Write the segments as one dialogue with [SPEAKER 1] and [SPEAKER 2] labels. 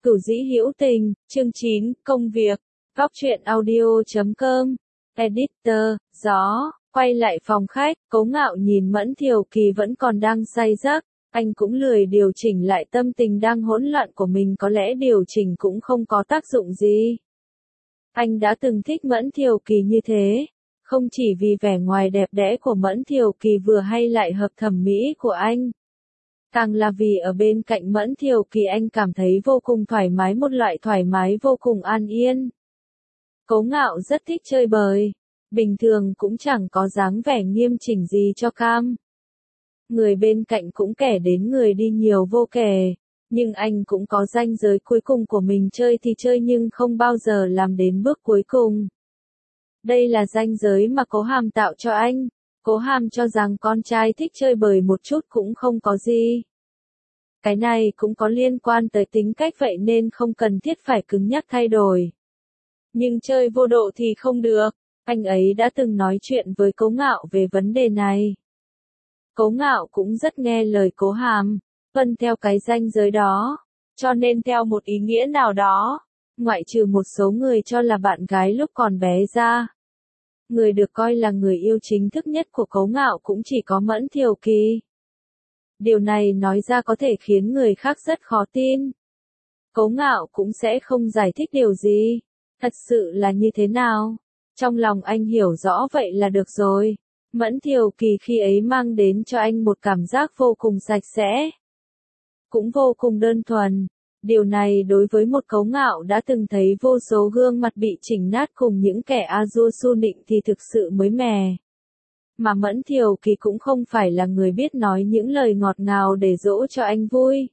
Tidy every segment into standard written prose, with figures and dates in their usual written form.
[SPEAKER 1] Cửu Dĩ Hữu Tình, chương 9, công việc. Góc truyện audio.com. Editor, gió. Quay lại phòng khách, Cố Ngạo nhìn Mẫn Thiều Kỳ vẫn còn đang say giấc. Anh cũng lười điều chỉnh lại tâm tình đang hỗn loạn của mình, có lẽ điều chỉnh cũng không có tác dụng gì. Anh đã từng thích Mẫn Thiều Kỳ như thế. Không chỉ vì vẻ ngoài đẹp đẽ của Mẫn Thiều Kỳ vừa hay lại hợp thẩm mỹ của anh. Càng là vì ở bên cạnh Mẫn Thiều Kỳ anh cảm thấy vô cùng thoải mái, một loại thoải mái vô cùng an yên. Cố Ngạo rất thích chơi bời. Bình thường cũng chẳng có dáng vẻ nghiêm chỉnh gì cho cam. Người bên cạnh cũng kể đến người đi nhiều vô kể. Nhưng anh cũng có ranh giới cuối cùng của mình, chơi thì chơi nhưng không bao giờ làm đến bước cuối cùng. Đây là ranh giới mà Cố Hàm tạo cho anh. Cố Hàm cho rằng con trai thích chơi bời một chút cũng không có gì. Cái này cũng có liên quan tới tính cách, vậy nên không cần thiết phải cứng nhắc thay đổi. Nhưng chơi vô độ thì không được. Anh ấy đã từng nói chuyện với Cố Ngạo về vấn đề này. Cố Ngạo cũng rất nghe lời Cố Hàm, tuân theo cái ranh giới đó. Cho nên theo một ý nghĩa nào đó, ngoại trừ một số người cho là bạn gái lúc còn bé ra, người được coi là người yêu chính thức nhất của Cố Ngạo cũng chỉ có Mẫn Thiều Kỳ. Điều này nói ra có thể khiến người khác rất khó tin. Cố Ngạo cũng sẽ không giải thích điều gì. Thật sự là như thế nào? Trong lòng anh hiểu rõ vậy là được rồi. Mẫn Thiều Kỳ khi ấy mang đến cho anh một cảm giác vô cùng sạch sẽ. Cũng vô cùng đơn thuần. Điều này đối với một Cố Ngạo đã từng thấy vô số gương mặt bị chỉnh nát cùng những kẻ a dua su nịnh thì thực sự mới mẻ. Mà Mẫn Thiều Kỳ cũng không phải là người biết nói những lời ngọt ngào để dỗ cho anh vui.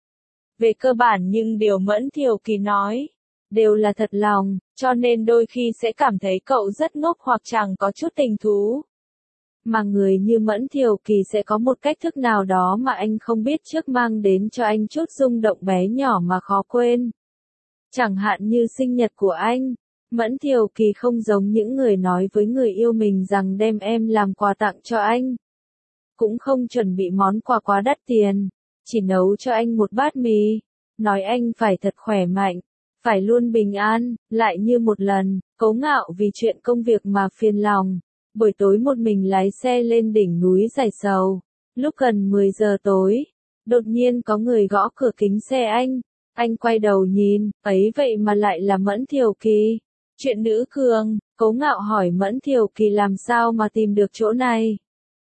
[SPEAKER 1] Về cơ bản nhưng điều Mẫn Thiều Kỳ nói đều là thật lòng, cho nên đôi khi sẽ cảm thấy cậu rất ngốc hoặc chẳng có chút tình thú. Mà người như Mẫn Thiều Kỳ sẽ có một cách thức nào đó mà anh không biết trước mang đến cho anh chút rung động bé nhỏ mà khó quên. Chẳng hạn như sinh nhật của anh, Mẫn Thiều Kỳ không giống những người nói với người yêu mình rằng đem em làm quà tặng cho anh. Cũng không chuẩn bị món quà quá đắt tiền, chỉ nấu cho anh một bát mì, nói anh phải thật khỏe mạnh, phải luôn bình an. Lại như một lần, Cố Ngạo vì chuyện công việc mà phiền lòng, buổi tối một mình lái xe lên đỉnh núi Giải Sầu. Lúc gần 10 giờ tối, đột nhiên có người gõ cửa kính xe anh quay đầu nhìn, ấy vậy mà lại là Mẫn Thiều Kỳ. Chuyện nữ cường. Cố Ngạo hỏi Mẫn Thiều Kỳ làm sao mà tìm được chỗ này.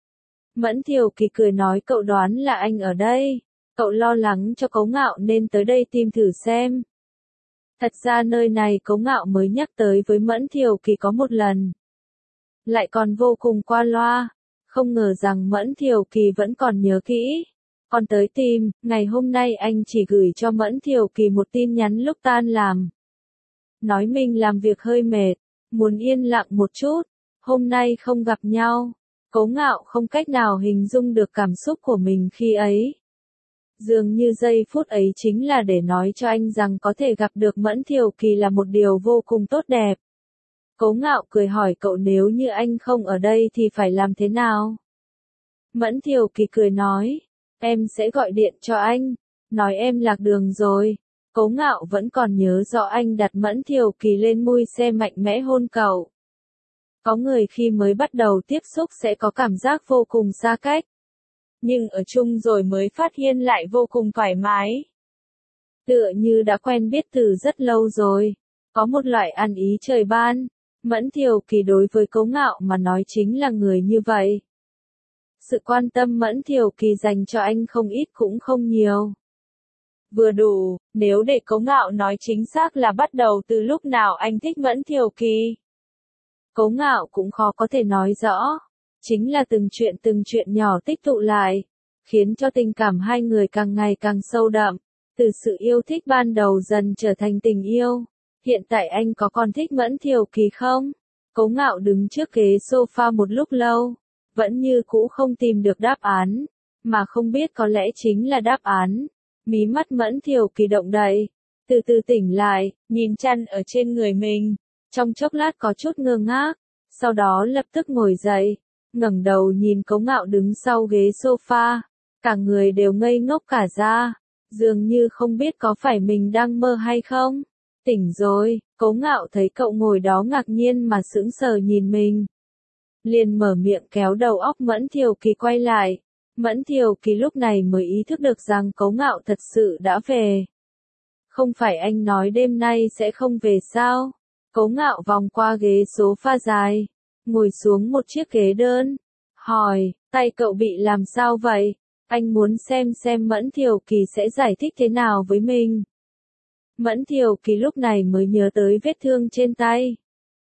[SPEAKER 1] Mẫn Thiều Kỳ cười nói cậu đoán là anh ở đây. Cậu lo lắng cho Cố Ngạo nên tới đây tìm thử xem. Thật ra nơi này Cố Ngạo mới nhắc tới với Mẫn Thiều Kỳ có một lần. Lại còn vô cùng qua loa. Không ngờ rằng Mẫn Thiều Kỳ vẫn còn nhớ kỹ. Còn tới tìm, ngày hôm nay anh chỉ gửi cho Mẫn Thiều Kỳ một tin nhắn lúc tan làm. Nói mình làm việc hơi mệt, muốn yên lặng một chút, hôm nay không gặp nhau. Cố Ngạo không cách nào hình dung được cảm xúc của mình khi ấy. Dường như giây phút ấy chính là để nói cho anh rằng có thể gặp được Mẫn Thiều Kỳ là một điều vô cùng tốt đẹp. Cố Ngạo cười hỏi cậu nếu như anh không ở đây thì phải làm thế nào? Mẫn Thiều Kỳ cười nói, em sẽ gọi điện cho anh, nói em lạc đường rồi. Cố Ngạo vẫn còn nhớ rõ anh đặt Mẫn Thiều Kỳ lên mui xe mạnh mẽ hôn cậu. Có người khi mới bắt đầu tiếp xúc sẽ có cảm giác vô cùng xa cách. Nhưng ở chung rồi mới phát hiện lại vô cùng thoải mái. Tựa như đã quen biết từ rất lâu rồi. Có một loại ăn ý trời ban. Mẫn Thiều Kỳ đối với Cố Ngạo mà nói chính là người như vậy. Sự quan tâm Mẫn Thiều Kỳ dành cho anh không ít cũng không nhiều. Vừa đủ, nếu để Cố Ngạo nói chính xác là bắt đầu từ lúc nào anh thích Mẫn Thiều Kỳ. Cố Ngạo cũng khó có thể nói rõ. Chính là từng chuyện nhỏ tích tụ lại, khiến cho tình cảm hai người càng ngày càng sâu đậm. Từ sự yêu thích ban đầu dần trở thành tình yêu. Hiện tại anh có còn thích Mẫn Thiều Kỳ không? Cố Ngạo đứng trước ghế sofa một lúc lâu, vẫn như cũ không tìm được đáp án, mà không biết có lẽ chính là đáp án. Mí mắt Mẫn Thiều Kỳ động đậy, từ từ tỉnh lại, nhìn chăn ở trên người mình, trong chốc lát có chút ngơ ngác, sau đó lập tức ngồi dậy, ngẩng đầu nhìn Cố Ngạo đứng sau ghế sofa, cả người đều ngây ngốc cả ra, Dường như không biết có phải mình đang mơ hay không. Tỉnh rồi, Cố Ngạo thấy cậu ngồi đó ngạc nhiên mà sững sờ nhìn mình. Liền mở miệng kéo đầu óc Mẫn Thiều Kỳ quay lại. Mẫn Thiều Kỳ lúc này mới ý thức được rằng Cố Ngạo thật sự đã về. Không phải anh nói đêm nay sẽ không về sao? Cố Ngạo vòng qua ghế sofa dài, ngồi xuống một chiếc ghế đơn, hỏi, tay cậu bị làm sao vậy? Anh muốn xem Mẫn Thiều Kỳ sẽ giải thích thế nào với mình. Mẫn Thiều Kỳ lúc này mới nhớ tới vết thương trên tay.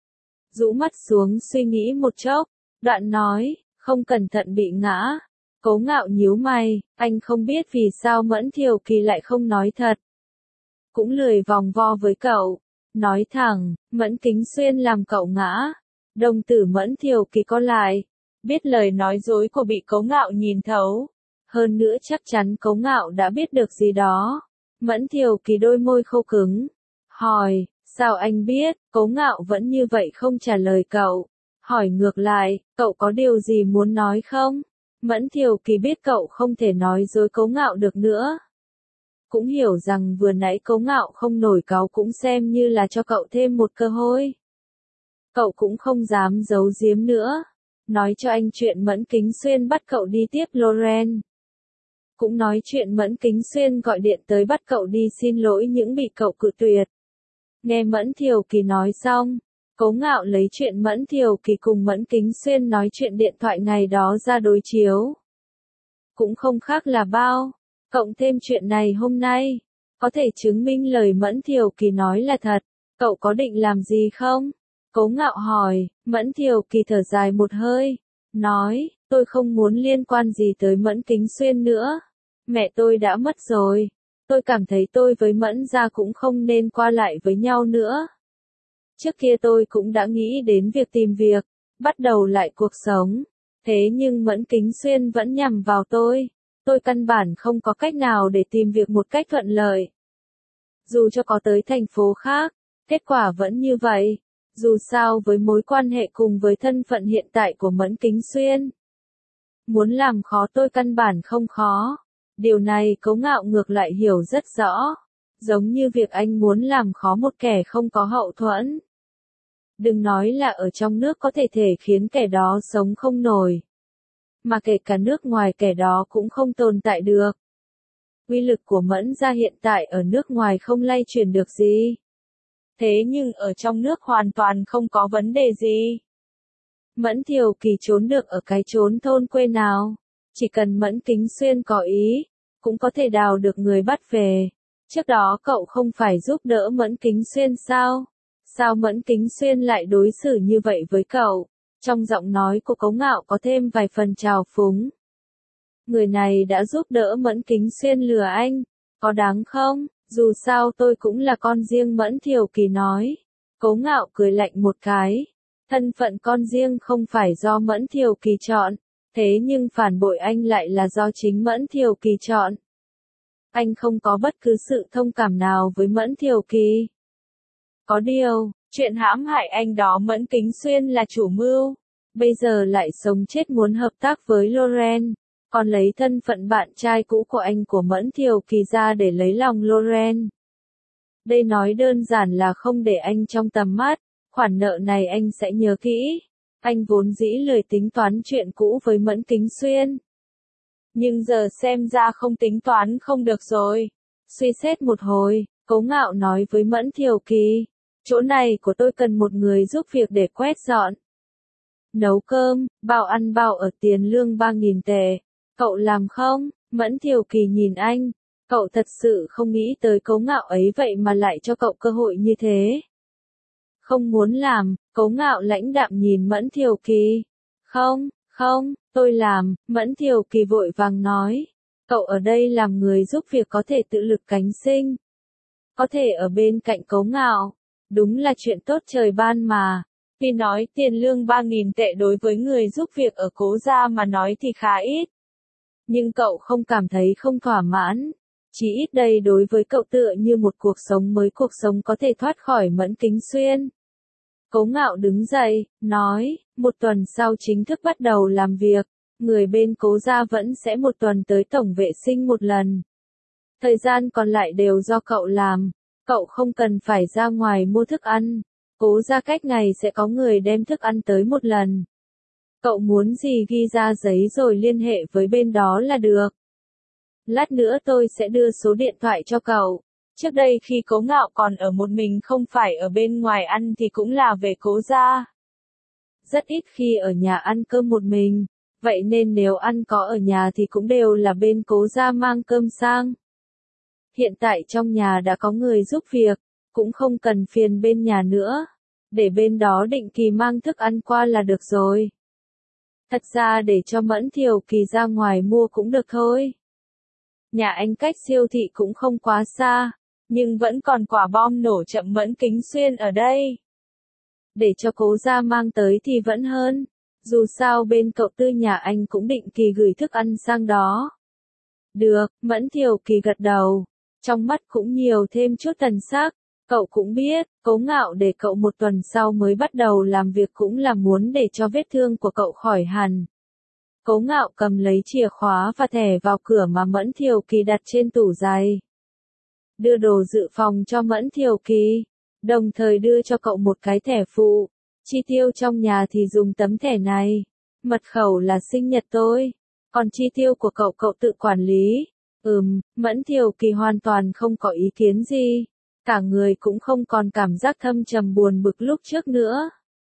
[SPEAKER 1] Rũ mắt xuống suy nghĩ một chốc, đoạn nói, không cẩn thận bị ngã. Cố Ngạo nhíu mày, anh không biết vì sao Mẫn Thiều Kỳ lại không nói thật. Cũng lười vòng vo với cậu. Nói thẳng, Mẫn Kính Xuyên làm cậu ngã. Đồng tử Mẫn Thiều Kỳ co lại. Biết lời nói dối của bị Cố Ngạo nhìn thấu. Hơn nữa chắc chắn Cố Ngạo đã biết được gì đó. Mẫn Thiều Kỳ đôi môi khô cứng. Hỏi, sao anh biết? Cố Ngạo vẫn như vậy không trả lời cậu. Hỏi ngược lại, cậu có điều gì muốn nói không? Mẫn Thiều Kỳ biết cậu không thể nói dối Cố Ngạo được nữa. Cũng hiểu rằng vừa nãy Cố Ngạo không nổi cáu cũng xem như là cho cậu thêm một cơ hội. Cậu cũng không dám giấu giếm nữa. Nói cho anh chuyện Mẫn Kính Xuyên bắt cậu đi tiếp Loren. Cũng nói chuyện Mẫn Kính Xuyên gọi điện tới bắt cậu đi xin lỗi những bị cậu cự tuyệt. Nghe Mẫn Thiều Kỳ nói xong, Cố Ngạo lấy chuyện Mẫn Thiều Kỳ cùng Mẫn Kính Xuyên nói chuyện điện thoại ngày đó ra đối chiếu. Cũng không khác là bao. Cộng thêm chuyện này hôm nay, có thể chứng minh lời Mẫn Thiều Kỳ nói là thật. Cậu có định làm gì không? Cố Ngạo hỏi. Mẫn Thiều Kỳ thở dài một hơi, nói, tôi không muốn liên quan gì tới Mẫn Kính Xuyên nữa. Mẹ tôi đã mất rồi. Tôi cảm thấy tôi với Mẫn gia cũng không nên qua lại với nhau nữa. Trước kia tôi cũng đã nghĩ đến việc tìm việc, bắt đầu lại cuộc sống. Thế nhưng Mẫn Kính Xuyên vẫn nhằm vào tôi. Tôi căn bản không có cách nào để tìm việc một cách thuận lợi. Dù cho có tới thành phố khác, kết quả vẫn như vậy. Dù sao với mối quan hệ cùng với thân phận hiện tại của Mẫn Kính Xuyên. Muốn làm khó tôi căn bản không khó. Điều này Cố Ngạo ngược lại hiểu rất rõ. Giống như việc anh muốn làm khó một kẻ không có hậu thuẫn. Đừng nói là ở trong nước có thể khiến kẻ đó sống không nổi. Mà kể cả nước ngoài kẻ đó cũng không tồn tại được. Uy lực của Mẫn gia hiện tại ở nước ngoài không lay chuyển được gì. Thế nhưng ở trong nước hoàn toàn không có vấn đề gì. Mẫn Thiều Kỳ trốn được ở cái chốn thôn quê nào. Chỉ cần Mẫn Kính Xuyên có ý, cũng có thể đào được người bắt về. Trước đó cậu không phải giúp đỡ Mẫn Kính Xuyên sao? Sao Mẫn Kính Xuyên lại đối xử như vậy với cậu? Trong giọng nói của Cố Ngạo có thêm vài phần trào phúng. Người này đã giúp đỡ Mẫn Kính Xuyên lừa anh, có đáng không? Dù sao tôi cũng là con riêng Mẫn Thiều Kỳ nói. Cố Ngạo cười lạnh một cái. Thân phận con riêng không phải do Mẫn Thiều Kỳ chọn, thế nhưng phản bội anh lại là do chính Mẫn Thiều Kỳ chọn. Anh không có bất cứ sự thông cảm nào với Mẫn Thiều Kỳ. Có điều, chuyện hãm hại anh đó Mẫn Kính Xuyên là chủ mưu. Bây giờ lại sống chết muốn hợp tác với Loren. Còn lấy thân phận bạn trai cũ của anh của Mẫn Thiều Kỳ ra để lấy lòng Loren. Đây nói đơn giản là không để anh trong tầm mắt. Khoản nợ này anh sẽ nhớ kỹ. Anh vốn dĩ lười tính toán chuyện cũ với Mẫn Kính Xuyên. Nhưng giờ xem ra không tính toán không được rồi. Suy xét một hồi, Cố Ngạo nói với Mẫn Thiều Kỳ. Chỗ này của tôi cần một người giúp việc để quét dọn. Nấu cơm, bao ăn bao ở, tiền lương 3.000 tệ. Cậu làm không? Mẫn Thiều Kỳ nhìn anh. Cậu thật sự không nghĩ tới Cố Ngạo ấy vậy mà lại cho cậu cơ hội như thế. Không muốn làm, Cố Ngạo lãnh đạm nhìn Mẫn Thiều Kỳ. Không, tôi làm, Mẫn Thiều Kỳ vội vàng nói. Cậu ở đây làm người giúp việc có thể tự lực cánh sinh. Có thể ở bên cạnh Cố Ngạo. Đúng là chuyện tốt trời ban mà. Vì nói tiền lương 3.000 tệ đối với người giúp việc ở Cố gia mà nói thì khá ít. Nhưng cậu không cảm thấy không thỏa mãn. Chỉ ít đây đối với cậu tựa như một cuộc sống mới, cuộc sống có thể thoát khỏi Mẫn Kính Xuyên. Cố Ngạo đứng dậy, nói, một tuần sau chính thức bắt đầu làm việc, người bên Cố gia vẫn sẽ một tuần tới tổng vệ sinh một lần. Thời gian còn lại đều do cậu làm, cậu không cần phải ra ngoài mua thức ăn. Cố ra cách ngày sẽ có người đem thức ăn tới một lần. Cậu muốn gì ghi ra giấy rồi liên hệ với bên đó là được. Lát nữa tôi sẽ đưa số điện thoại cho cậu. Trước đây khi Cố Ngạo còn ở một mình không phải ở bên ngoài ăn thì cũng là về Cố gia. Rất ít khi ở nhà ăn cơm một mình, vậy nên nếu ăn có ở nhà thì cũng đều là bên Cố gia mang cơm sang. Hiện tại trong nhà đã có người giúp việc, cũng không cần phiền bên nhà nữa, để bên đó định kỳ mang thức ăn qua là được rồi. Thật ra để cho Mẫn Thiều Kỳ ra ngoài mua cũng được thôi. Nhà anh cách siêu thị cũng không quá xa, nhưng vẫn còn quả bom nổ chậm Mẫn Kính Xuyên ở đây. Để cho Cố gia mang tới thì vẫn hơn, dù sao bên cậu Tư nhà anh cũng định kỳ gửi thức ăn sang đó. Được, Mẫn Thiều Kỳ gật đầu, trong mắt cũng nhiều thêm chút thần sắc. Cậu cũng biết, Cố Ngạo để cậu một tuần sau mới bắt đầu làm việc cũng là muốn để cho vết thương của cậu khỏi hẳn. Cố Ngạo cầm lấy chìa khóa và thẻ vào cửa mà Mẫn Thiều Kỳ đặt trên tủ giày. Đưa đồ dự phòng cho Mẫn Thiều Kỳ, đồng thời đưa cho cậu một cái thẻ phụ. Chi tiêu trong nhà thì dùng tấm thẻ này. Mật khẩu là sinh nhật tôi, còn chi tiêu của cậu tự quản lý. Mẫn Thiều Kỳ hoàn toàn không có ý kiến gì. Cả người cũng không còn cảm giác thâm trầm buồn bực lúc trước nữa.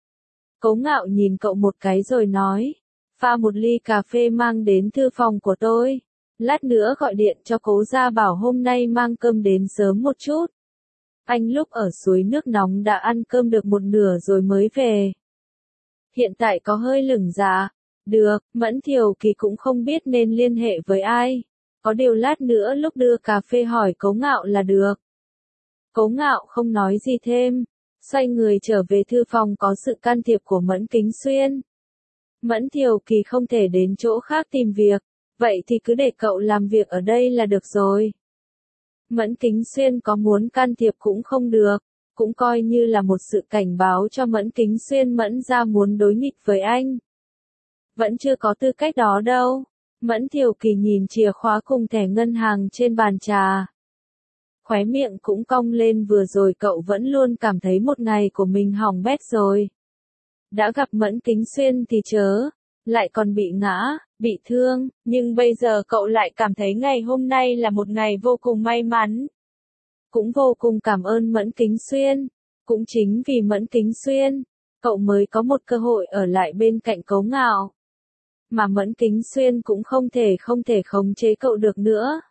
[SPEAKER 1] Cố Ngạo nhìn cậu một cái rồi nói, pha một ly cà phê mang đến thư phòng của tôi. Lát nữa gọi điện cho Cố gia bảo hôm nay mang cơm đến sớm một chút. Anh lúc ở suối nước nóng đã ăn cơm được một nửa rồi mới về. Hiện tại có hơi lửng dạ. Được, Mẫn Thiều Kỳ cũng không biết nên liên hệ với ai. Có điều lát nữa lúc đưa cà phê hỏi Cố Ngạo là được. Cố Ngạo không nói gì thêm, xoay người trở về thư phòng có sự can thiệp của Mẫn Kính Xuyên. Mẫn Thiều Kỳ không thể đến chỗ khác tìm việc, vậy thì cứ để cậu làm việc ở đây là được rồi. Mẫn Kính Xuyên có muốn can thiệp cũng không được, cũng coi như là một sự cảnh báo cho Mẫn Kính Xuyên Mẫn gia muốn đối nghịch với anh. Vẫn chưa có tư cách đó đâu. Mẫn Thiều Kỳ nhìn chìa khóa cùng thẻ ngân hàng trên bàn trà. Khóe miệng cũng cong lên, vừa rồi cậu vẫn luôn cảm thấy một ngày của mình hỏng bét rồi. Đã gặp Mẫn Kính Xuyên thì chớ, lại còn bị ngã, bị thương, nhưng bây giờ cậu lại cảm thấy ngày hôm nay là một ngày vô cùng may mắn. Cũng vô cùng cảm ơn Mẫn Kính Xuyên, cũng chính vì Mẫn Kính Xuyên, cậu mới có một cơ hội ở lại bên cạnh Cố Ngạo. Mà Mẫn Kính Xuyên cũng không thể khống chế cậu được nữa.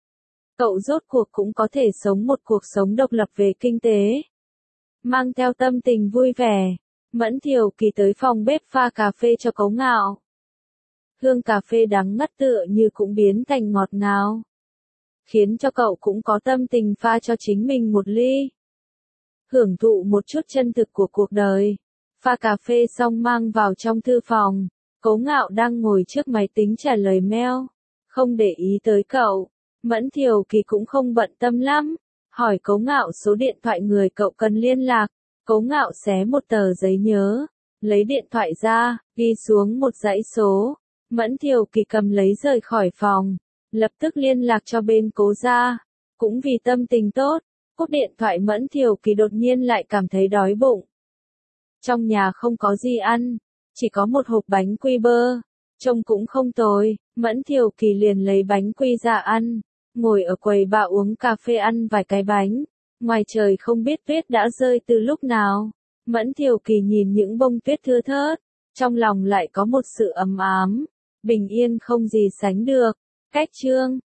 [SPEAKER 1] Cậu rốt cuộc cũng có thể sống một cuộc sống độc lập về kinh tế. Mang theo tâm tình vui vẻ, Mẫn Thiều Kỳ tới phòng bếp pha cà phê cho Cố Ngạo. Hương cà phê đắng ngắt tựa như cũng biến thành ngọt ngào, khiến cho cậu cũng có tâm tình pha cho chính mình một ly. Hưởng thụ một chút chân thực của cuộc đời. Pha cà phê xong mang vào trong thư phòng, Cố Ngạo đang ngồi trước máy tính trả lời mail, không để ý tới cậu. Mẫn Thiều Kỳ cũng không bận tâm lắm, hỏi Cố Ngạo số điện thoại người cậu cần liên lạc. Cố Ngạo xé một tờ giấy nhớ, lấy điện thoại ra, ghi xuống một dãy số. Mẫn Thiều Kỳ cầm lấy rời khỏi phòng, lập tức liên lạc cho bên Cố gia. Cũng vì tâm tình tốt, cúp điện thoại Mẫn Thiều Kỳ đột nhiên lại cảm thấy đói bụng. Trong nhà không có gì ăn, chỉ có một hộp bánh quy bơ, trông cũng không tồi. Mẫn Thiều Kỳ liền lấy bánh quy ra ăn, ngồi ở quầy ba uống cà phê ăn vài cái bánh. Ngoài trời không biết tuyết đã rơi từ lúc nào. Mẫn Thiều Kỳ nhìn những bông tuyết thưa thớt, trong lòng lại có một sự ấm ám, bình yên không gì sánh được. Cách chương